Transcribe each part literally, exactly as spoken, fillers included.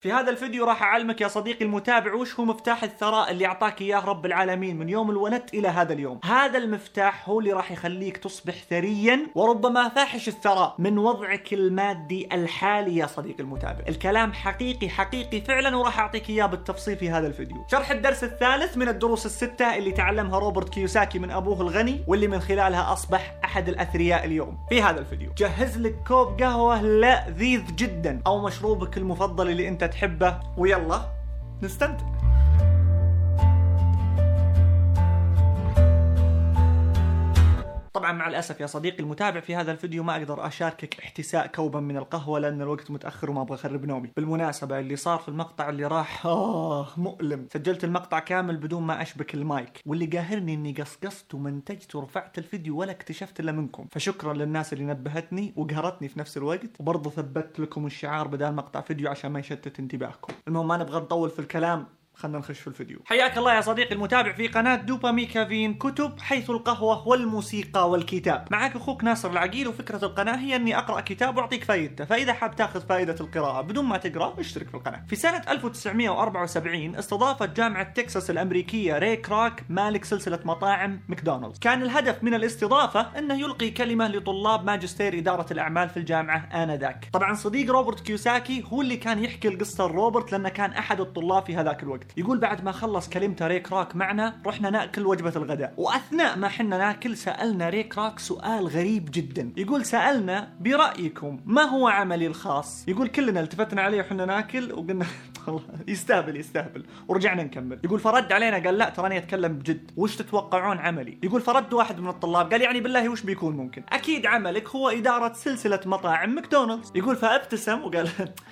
في هذا الفيديو راح أعلمك يا صديقي المتابع وش هو مفتاح الثراء اللي أعطاك إياه رب العالمين من يوم الولدت إلى هذا اليوم. هذا المفتاح هو اللي راح يخليك تصبح ثريا وربما فاحش الثراء من وضعك المادي الحالي يا صديقي المتابع. الكلام حقيقي حقيقي فعلا وراح أعطيك إياه بالتفصيل في هذا الفيديو. شرح الدرس الثالث من الدروس الستة اللي تعلمها روبرت كيوساكي من أبوه الغني واللي من خلالها أصبح أحد الأثرياء اليوم. في هذا الفيديو جهز لك كوب قهوة لذيذ جدا أو مشروبك المفضل اللي أنت تحبه ويلا نستمتع. طبعا مع الأسف يا صديقي المتابع في هذا الفيديو ما أقدر أشاركك احتساء كوبا من القهوة لأن الوقت متأخر وما أبغى أخرب نومي. بالمناسبة اللي صار في المقطع اللي راح آه مؤلم. سجلت المقطع كامل بدون ما أشبك المايك واللي قاهرني إني قصقصت ومنتجت ورفعت الفيديو ولا اكتشفت إلا منكم، فشكرا للناس اللي نبهتني وقهرتني في نفس الوقت، وبرضه ثبت لكم الشعار بدال مقطع فيديو عشان ما يشتت انتباهكم. المهم ما نبغى نطول في الكلام، خلنا نخش في الفيديو. حياك الله يا صديقي المتابع في قناة دوبامي كافين كتب حيث القهوة والموسيقى والكتاب. معك أخوك ناصر العقيل، وفكرة القناة هي أني أقرأ كتاب وأعطيك فائدته، فإذا حاب تاخذ فائدة القراءة بدون ما تقرأ اشترك في القناة. في سنة ألف وتسعمئة وأربعة وسبعين استضافت جامعة تكساس الأمريكية ري كراك مالك سلسلة مطاعم ماكدونالدز. كان الهدف من الاستضافة أنه يلقي كلمة لطلاب ماجستير إدارة الأعمال في الجامعة آنذاك. طبعا صديق روبرت كيوساكي هو اللي كان يحكي القصة لروبرت لأنه كان أحد الطلاب في هذاك الوقت. يقول بعد ما خلص كلمته ري كراك معنا رحنا ناكل وجبة الغداء، واثناء ما حنا ناكل سالنا ري كراك سؤال غريب جدا. يقول سالنا برأيكم ما هو عملي الخاص؟ يقول كلنا التفتنا عليه وحنا ناكل وقلنا يستهبل يستهبل ورجعنا نكمل. يقول فرد علينا قال لا تراني اتكلم بجد، وش تتوقعون عملي؟ يقول فرد واحد من الطلاب قال يعني بالله وش بيكون ممكن؟ اكيد عملك هو ادارة سلسلة مطاعم ماكدونالدز. يقول فابتسم وقال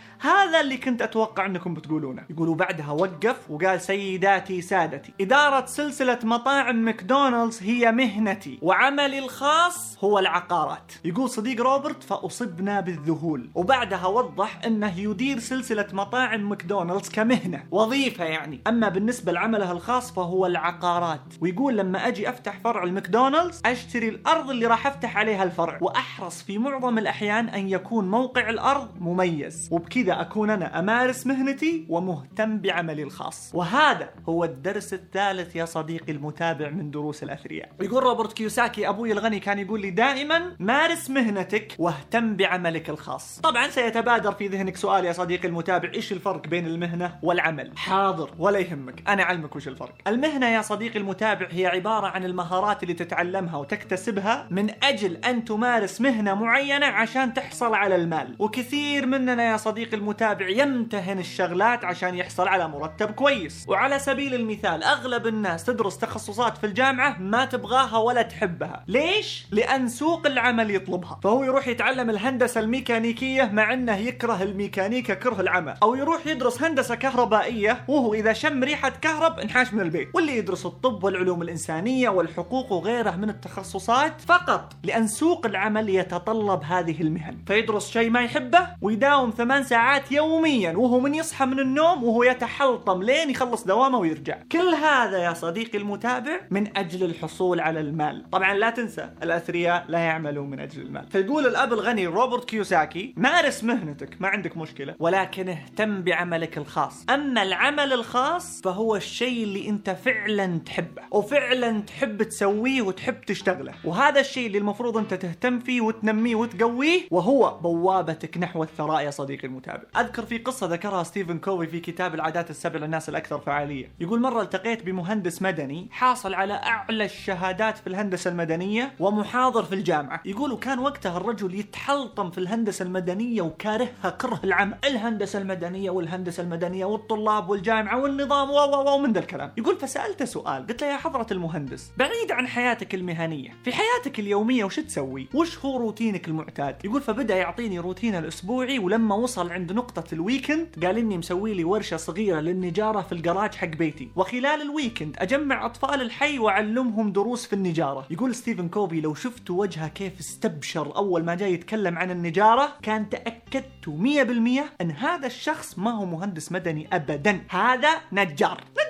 هذا اللي كنت أتوقع أنكم بتقولونه. يقولوا بعدها وقف وقال سيداتي سادتي، إدارة سلسلة مطاعم ماكدونالدز هي مهنتي وعملي الخاص هو العقارات. يقول صديق روبرت فأصبنا بالذهول، وبعدها وضح أنه يدير سلسلة مطاعم ماكدونالدز كمهنة وظيفة يعني، أما بالنسبة لعمله الخاص فهو العقارات. ويقول لما أجي أفتح فرع الماكدونالدز أشتري الأرض اللي راح أفتح عليها الفرع، وأحرص في معظم الأحيان أن يكون موقع الأرض مميز، وبكذا أكون أنا أمارس مهنتي ومهتم بعملي الخاص. وهذا هو الدرس الثالث يا صديقي المتابع من دروس الأثرياء. يقول روبرت كيوساكي أبوي الغني كان يقول لي دائما مارس مهنتك واهتم بعملك الخاص. طبعا سيتبادر في ذهنك سؤال يا صديقي المتابع، إيش الفرق بين المهنة والعمل؟ حاضر ولا يهمك أنا أعلمك وش الفرق. المهنة يا صديقي المتابع هي عبارة عن المهارات اللي تتعلمها وتكتسبها من أجل أن تمارس مهنة معينة عشان تحصل على المال. وكثير مننا يا صديقي المتابع يمتهن الشغلات عشان يحصل على مرتب كويس. وعلى سبيل المثال أغلب الناس تدرس تخصصات في الجامعة ما تبغاها ولا تحبها. ليش؟ لأن سوق العمل يطلبها، فهو يروح يتعلم الهندسة الميكانيكية مع أنه يكره الميكانيكا كره العمى، أو يروح يدرس هندسة كهربائية وهو إذا شم ريحة كهرب انحاش من البيت. واللي يدرس الطب والعلوم الإنسانية والحقوق وغيره من التخصصات فقط لأن سوق العمل يتطلب هذه المهن، فيدرس شيء ما يحبه ويداوم ثمان ساعات يوميا وهو من يصحى من النوم وهو يتحلطم لين يخلص دوامه ويرجع. كل هذا يا صديقي المتابع من أجل الحصول على المال. طبعا لا تنسى الأثرياء لا يعملون من أجل المال. فيقول الأب الغني روبرت كيوساكي مارس مهنتك ما عندك مشكلة، ولكن اهتم بعملك الخاص. أما العمل الخاص فهو الشيء اللي أنت فعلا تحبه وفعلا تحب تسويه وتحب تشتغله، وهذا الشيء اللي المفروض أنت تهتم فيه وتنميه وتقويه، وهو بوابتك نحو الثراء يا صديقي المتابع. أذكر في قصة ذكرها ستيفن كوفي في كتاب العادات السبع للناس الأكثر فعالية. يقول مرة التقيت بمهندس مدني حاصل على أعلى الشهادات في الهندسة المدنية ومحاضر في الجامعة. يقول وكان وقتها الرجل يتحلطم في الهندسة المدنية وكارهها كره العمى، الهندسة المدنية والهندسة المدنية والطلاب والجامعة والنظام و و من ذا الكلام. يقول فسألته سؤال، قلت له يا حضرة المهندس بعيد عن حياتك المهنية في حياتك اليومية وش تسوي؟ وش هو روتينك المعتاد؟ يقول فبدأ يعطيني روتين الأسبوعي، ولما وصل عند نقطة الويكند قال إني مسوي لي ورشة صغيرة للنجارة في الجراج حق بيتي، وخلال الويكند أجمع أطفال الحي وأعلمهم دروس في النجارة. يقول ستيفن كوفي لو شفتوا وجهه كيف استبشر أول ما جاي يتكلم عن النجارة كان تأكدت مية بالمية أن هذا الشخص ما هو مهندس مدني أبدا، هذا نجار. نجار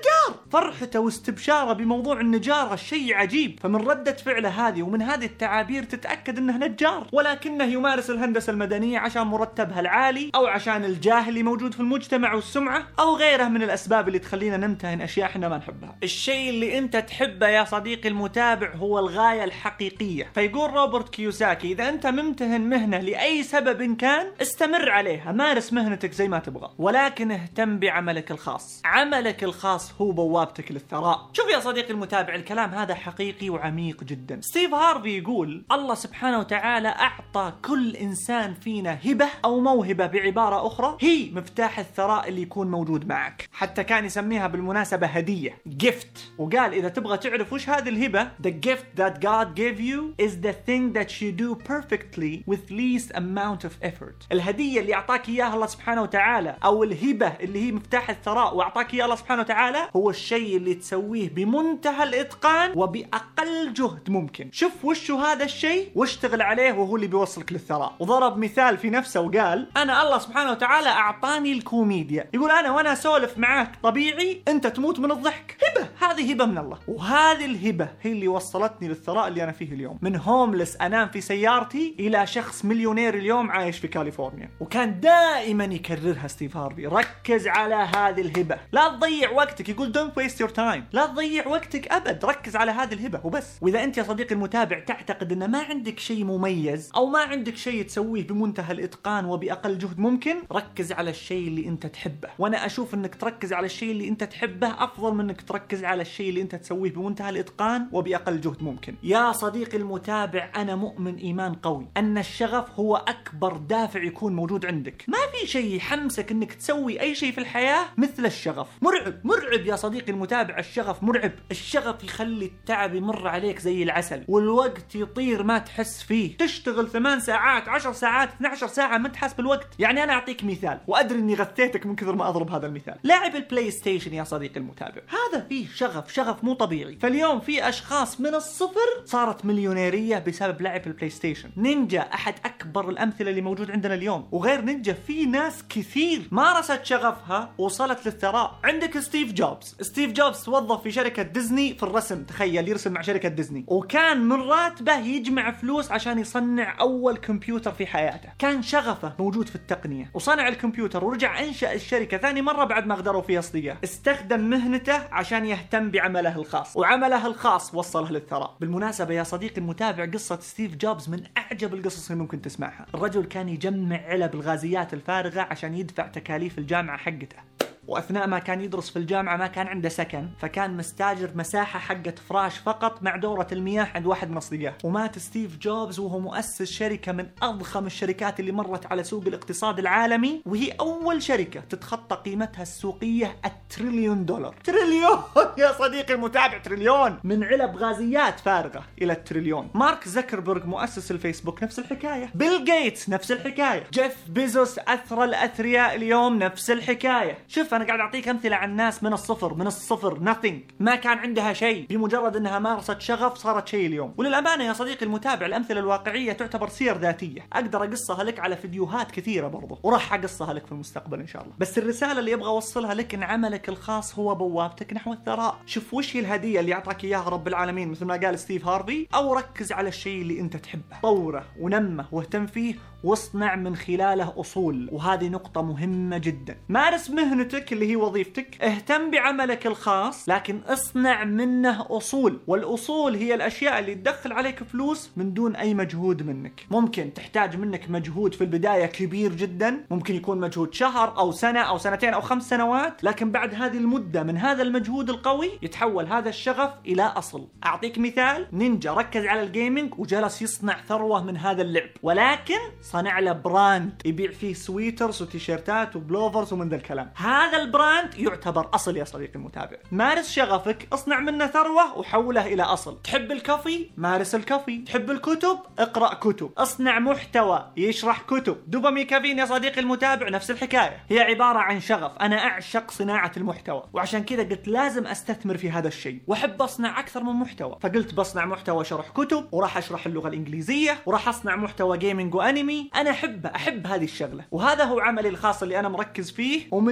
فرحته واستبشاره بموضوع النجارة شيء عجيب. فمن ردة فعله هذه ومن هذه التعابير تتأكد انه نجار، ولكنه يمارس الهندسة المدنية عشان مرتبها العالي او عشان الجاه اللي موجود في المجتمع والسمعة او غيرها من الاسباب اللي تخلينا نمتهن اشياء احنا ما نحبها. الشيء اللي انت تحبه يا صديقي المتابع هو الغاية الحقيقية. فيقول روبرت كيوساكي اذا انت ممتهن مهنة لأي سبب كان استمر عليها، مارس مهنتك زي ما تبغى، ولكن اهتم بعملك الخاص. عملك الخاص هو بوابتك للثراء. شوف يا صديقي المتابع، الكلام هذا حقيقي وعميق جدا. ستيف هارفي يقول الله سبحانه وتعالى أعطى كل إنسان فينا هبة أو موهبة، بعبارة أخرى هي مفتاح الثراء اللي يكون موجود معك. حتى كان يسميها بالمناسبة هدية، gift. وقال إذا تبغى تعرف وش هذه الهبة، the gift that God gave you is the thing that you do perfectly with least amount of effort. الهدية اللي أعطاك إياها الله سبحانه وتعالى، أو الهبة اللي هي مفتاح الثراء وأعطاك إياها الله سبحانه وتعالى، هو الشيء اللي تسويه بمنتهى الإتقان وبأقل جهد ممكن. شوف وش هذا الشيء واشتغل عليه وهو اللي بيوصلك للثراء. وضرب مثال في نفسه وقال أنا الله سبحانه وتعالى أعطاني الكوميديا. يقول أنا وأنا أسولف معاك طبيعي أنت تموت من الضحك، هبة، هذه هبة من الله. وهذه الهبة هي اللي وصلتني للثراء اللي أنا فيه اليوم. من هوملس أنام في سيارتي إلى شخص مليونير اليوم عايش في كاليفورنيا. وكان دائما يكررها ستيف هارفي، ركز على هذه الهبة، لا تضيع وقتك. يقول don't waste your time، لا تضيع وقتك أبد، ركز على هذه الهبة وبس. وإذا أنت يا صديقي المتابع تعتقد أن ما عندك شيء مميز أو ما عندك شيء تسويه بمنتهى الإتقان وبأقل جهد ممكن، ركز على الشيء اللي أنت تحبه. وأنا أشوف أنك تركز على الشيء اللي أنت تحبه أفضل من أنك تركز على الشيء اللي أنت تسويه بمنتهى الإتقان وبأقل جهد ممكن. يا صديقي المتابع، أنا مؤمن إيمان قوي أن الشغف هو أكبر دافع يكون موجود عندك. ما في شيء يحمسك أنك تسوي أي شيء في الحياة مثل الشغف. مرعب مرعب يا صديقي المتابع، الشغف مرعب. الشغف يخلي التعب يمر عليك زي العسل، والوقت يطير ما تحس فيه. تشتغل ثمان ساعات، عشر ساعات، اثنتي عشرة ساعة ما تحس بالوقت. يعني أنا أعطيك مثال، وأدري أني غثيتك من كثر ما أضرب هذا المثال. لاعب البلاي ستيشن يا صديقي المتابع، هذا فيه شغف، شغف مو طبيعي. فاليوم في أشخاص من الصفر صارت مليونيرية بسبب لعب البلاي ستيشن. نينجا أحد أكبر الأمثلة اللي موجود عندنا اليوم، وغير نينجا في ناس كثير مارست شغفها وصلت للثراء. عندك ستيف جوبز. ستيف جوبز توظف في شركة ديزني في الرسم، تخيل يرسم مع شركة ديزني، وكان من راتبه يجمع فلوس عشان يصنع أول كمبيوتر في حياته. كان شغفه موجود في التقنية وصنع الكمبيوتر، ورجع أنشأ الشركة ثاني مرة بعد ما قدروا فيها أصدقاء. استخدم مهنته عشان يهتم بعمله الخاص، وعمله الخاص وصله للثراء. بالمناسبة يا صديقي المتابع، قصة ستيف جوبز من أعجب القصص اللي ممكن تسمعها. الرجل كان يجمع علب الغازيات الفارغة عشان يدفع تكاليف الجامعة حقته، وأثناء ما كان يدرس في الجامعة ما كان عنده سكن، فكان مستاجر مساحة حقة فراش فقط مع دورة المياه عند واحد من أصدقائه. ومات ستيف جوبز وهو مؤسس شركة من أضخم الشركات اللي مرت على سوق الاقتصاد العالمي، وهي أول شركة تتخطى قيمتها السوقية التريليون دولار. تريليون يا صديقي المتابع، تريليون، من علب غازيات فارغة إلى التريليون. مارك زكربرغ مؤسس الفيسبوك نفس الحكاية، بيل جيتس نفس الحكاية، جيف بيزوس أثرى الأثرياء اليوم نفس الحكاية. شوف أنا قاعد أعطيك أمثلة عن ناس من الصفر، من الصفر nothing، ما كان عندها شيء، بمجرد أنها مارست شغف صارت شيء اليوم. وللأمانة يا صديقي المتابع، الأمثلة الواقعية تعتبر سير ذاتية، أقدر أقصها لك على فيديوهات كثيرة برضو، وراح أقصها لك في المستقبل إن شاء الله. بس الرسالة اللي أبغى أوصلها لك إن عملك الخاص هو بوابتك نحو الثراء. شوف وش هي الهدية اللي أعطاك إياها رب العالمين مثل ما قال ستيف هارفي، أو ركز على الشيء اللي أنت تحبه، طوره ونمه واهتم فيه، واصنع من خلاله أصول. وهذه نقطة مهمة جدا. مارس مهنتك اللي هي وظيفتك، اهتم بعملك الخاص، لكن اصنع منه أصول. والأصول هي الأشياء اللي تدخل عليك فلوس من دون أي مجهود منك. ممكن تحتاج منك مجهود في البداية كبير جدا، ممكن يكون مجهود شهر أو سنة أو سنتين أو خمس سنوات، لكن بعد هذه المدة من هذا المجهود القوي يتحول هذا الشغف إلى أصل. أعطيك مثال، نينجا ركز على الجيمينج وجلس يصنع ثروة من هذا اللعب، ولكن صنع له براند يبيع فيه سويترز وتيشيرتات وبلوفرز ومن ذا الكلام. هذا البراند يعتبر أصل يا صديقي المتابع. مارس شغفك، اصنع منه ثروة وحوله إلى أصل. تحب الكافي؟ مارس الكافي. تحب الكتب؟ اقرأ كتب. اصنع محتوى يشرح كتب. دوبامين كافين يا صديقي المتابع نفس الحكاية، هي عبارة عن شغف. أنا أعشق صناعة المحتوى، وعشان كذا قلت لازم أستثمر في هذا الشيء، وأحب أصنع أكثر من محتوى. فقلت بصنع محتوى شرح كتب، وراح أشرح اللغة الإنجليزية، وراح أصنع محتوى جيمينج وأنمي. أنا أحب أحب هذه الشغلة، وهذا هو عملي الخاص اللي أنا مركز فيه. ومن مهنة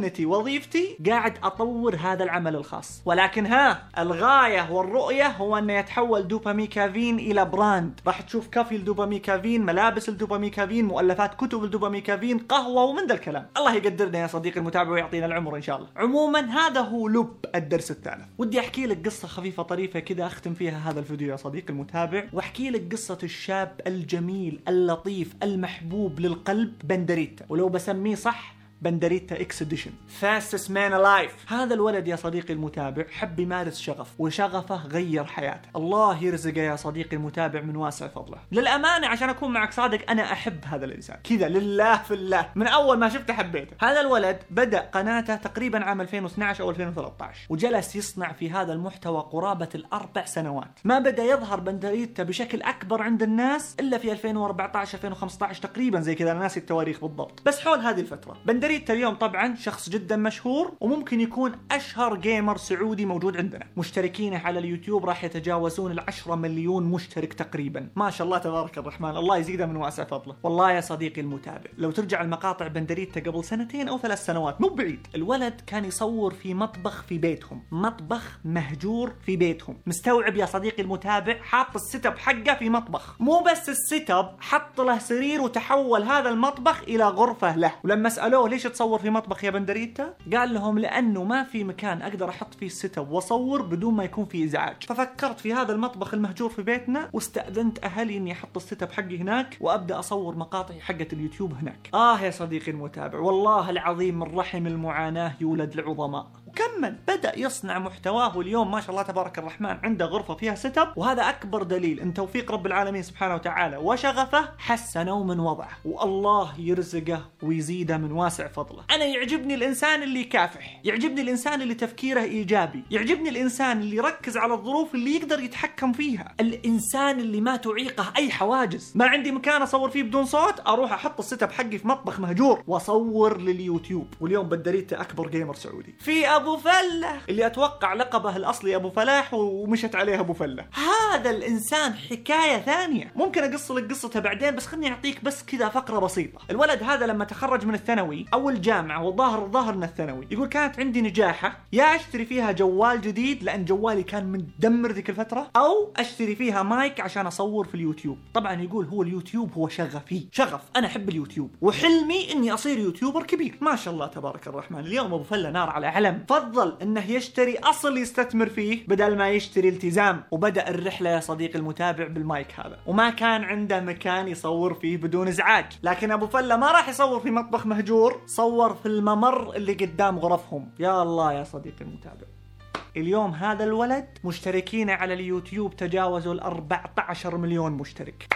مهنتي وظيفتي قاعد أطور هذا العمل الخاص، ولكن ها الغاية والرؤية هو أن يتحول دوباميكافين إلى براند. راح تشوف كافي الدوباميكافين، ملابس الدوباميكافين، مؤلفات كتب الدوباميكافين، قهوة ومن ذا الكلام. الله يقدرنا يا صديقي المتابع ويعطينا العمر إن شاء الله. عموما هذا هو لب الدرس الثالث. ودي أحكي لك قصة خفيفة طريفة كذا أختم فيها هذا الفيديو يا صديقي المتابع، وأحكي لك قصة الشاب الجميل اللطيف المحبوب للقلب بندريتا، ولو بسميه صح بندريتا اكس اديشن، فاستست مان الايف. هذا الولد يا صديقي المتابع حب يمارس شغف، وشغفه غير حياته. الله يرزقه يا صديقي المتابع من واسع فضله. للامانه عشان اكون معك صادق انا احب هذا الانسان كذا لله في الله، من اول ما شفته حبيته. هذا الولد بدا قناته تقريبا عام ألفين واثناشر او ألفين وثلاثة عشر، وجلس يصنع في هذا المحتوى قرابه الاربع سنوات. ما بدا يظهر بندريتا بشكل اكبر عند الناس الا في ألفين وأربعة عشر ألفين وخمسة عشر تقريبا، زي كذا انا ناسي التواريخ بالضبط، بس حول هذه الفتره. بندريتا اليوم طبعا شخص جدا مشهور، وممكن يكون اشهر جيمر سعودي موجود عندنا. مشتركينه على اليوتيوب راح يتجاوزون العشرة مليون مشترك تقريبا، ما شاء الله تبارك الرحمن، الله يزيده من واسع فضله. والله يا صديقي المتابع لو ترجع المقاطع بندريتا قبل سنتين او ثلاث سنوات مو بعيد، الولد كان يصور في مطبخ في بيتهم، مطبخ مهجور في بيتهم. مستوعب يا صديقي المتابع؟ حاط السيت اب حقه في مطبخ، مو بس السيت اب، حط له سرير وتحول هذا المطبخ الى غرفه له. ولما سالوه ليش تصور في مطبخ يا بندريتا؟ قال لهم لانه ما في مكان اقدر احط فيه السيت اب واصور بدون ما يكون في ازعاج، ففكرت في هذا المطبخ المهجور في بيتنا، واستاذنت اهلي اني احط السيت اب حقي هناك وابدا اصور مقاطعي حقه اليوتيوب هناك. اه يا صديقي المتابع والله العظيم من رحم المعاناه يولد العظماء. وكمل بدا يصنع محتواه، واليوم ما شاء الله تبارك الرحمن عنده غرفه فيها سيت اب، وهذا اكبر دليل ان توفيق رب العالمين سبحانه وتعالى وشغفه حسنوا من وضعه، والله يرزقه ويزيده من واسع فضله. انا يعجبني الانسان اللي يكافح، يعجبني الانسان اللي تفكيره ايجابي، يعجبني الانسان اللي يركز على الظروف اللي يقدر يتحكم فيها، الانسان اللي ما تعيقه اي حواجز. ما عندي مكان اصور فيه بدون صوت، اروح احط السيت اب حقي في مطبخ مهجور واصور لليوتيوب. واليوم بندريتا اكبر جيمر سعودي. في ابو فله اللي اتوقع لقبه الاصلي ابو فلاح ومشت عليه ابو فله، هذا الانسان حكايه ثانيه، ممكن اقص لك قصته بعدين، بس خلني اعطيك بس كذا فقره بسيطه. الولد هذا لما تخرج من الثانوي او الجامعه وظاهر ظاهر من الثانوي، يقول كانت عندي نجاحه يا اشتري فيها جوال جديد لان جوالي كان مدمر ذيك الفتره، او اشتري فيها مايك عشان اصور في اليوتيوب. طبعا يقول هو اليوتيوب هو شغفي، شغف، انا احب اليوتيوب وحلمي اني اصير يوتيوبر كبير. ما شاء الله تبارك الرحمن. اليوم ابو فله نار على علم، فضل انه يشتري اصل يستثمر فيه بدل ما يشتري التزام، وبدا الرحله يا صديقي المتابع بالمايك هذا، وما كان عنده مكان يصور فيه بدون ازعاج. لكن ابو فله ما راح يصور في مطبخ مهجور، صور في الممر اللي قدام غرفهم. يا الله يا صديقي المتابع، اليوم هذا الولد مشتركين على اليوتيوب تجاوزوا الأربعة عشر مليون مشترك.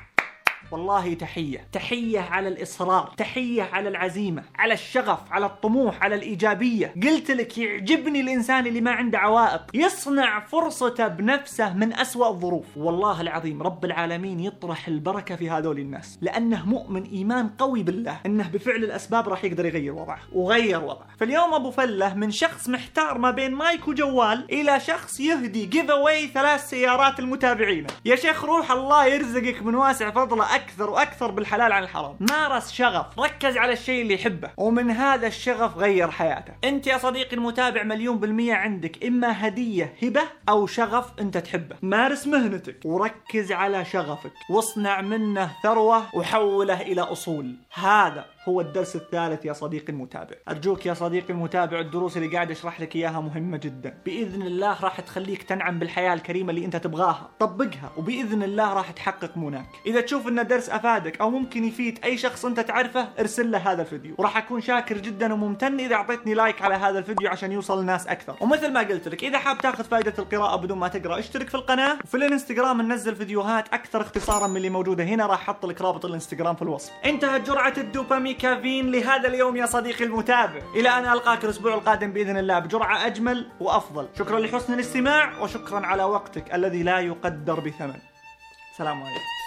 والله تحية، تحية على الإصرار، تحية على العزيمة، على الشغف، على الطموح، على الإيجابية. قلت لك يعجبني الإنسان اللي ما عنده عوائق، يصنع فرصته بنفسه من أسوأ الظروف. والله العظيم رب العالمين يطرح البركة في هذول الناس، لأنه مؤمن إيمان قوي بالله أنه بفعل الأسباب راح يقدر يغير وضعه، وغير وضعه. فاليوم أبو فله من شخص محتار ما بين مايك وجوال إلى شخص يهدي جيف أواي ثلاث سيارات المتابعين. يا شيخ روح الله يرزقك من واسع فضله أكثر وأكثر بالحلال عن الحرام. مارس شغف، ركز على الشيء اللي يحبه، ومن هذا الشغف غير حياته. أنت يا صديقي المتابع مليون بالمية عندك إما هدية هبة أو شغف أنت تحبه. مارس مهنتك وركز على شغفك، واصنع منه ثروة وحوله إلى أصول. هذا هو الدرس الثالث يا صديقي المتابع. أرجوك يا صديقي المتابع الدروس اللي قاعد أشرح لك إياها مهمة جدا، بإذن الله راح تخليك تنعم بالحياة الكريمة اللي أنت تبغاها. طبقها وبإذن الله راح تحقق مناك. إذا تشوف أن درس أفادك أو ممكن يفيد أي شخص أنت تعرفه، ارسل له هذا الفيديو، وراح أكون شاكر جدا وممتن إذا أعطيتني لايك على هذا الفيديو عشان يوصل لناس أكثر. ومثل ما قلت لك إذا حاب تاخذ فائدة القراءة بدون ما تقرأ، اشترك في القناة، وفي الانستغرام ننزل فيديوهات أكثر اختصارا من اللي موجودة هنا، راح أحط لك رابط الانستغرام في الوصف. انتهت جرعة الدوباميكافين لهذا اليوم يا صديقي المتابع، إلى أن ألقاك الأسبوع القادم بإذن الله بجرعة أجمل وأفضل. شكرا لحسن الاستماع، وشكرا على وقتك الذي لا يقدر بثمن. سلام عليكم.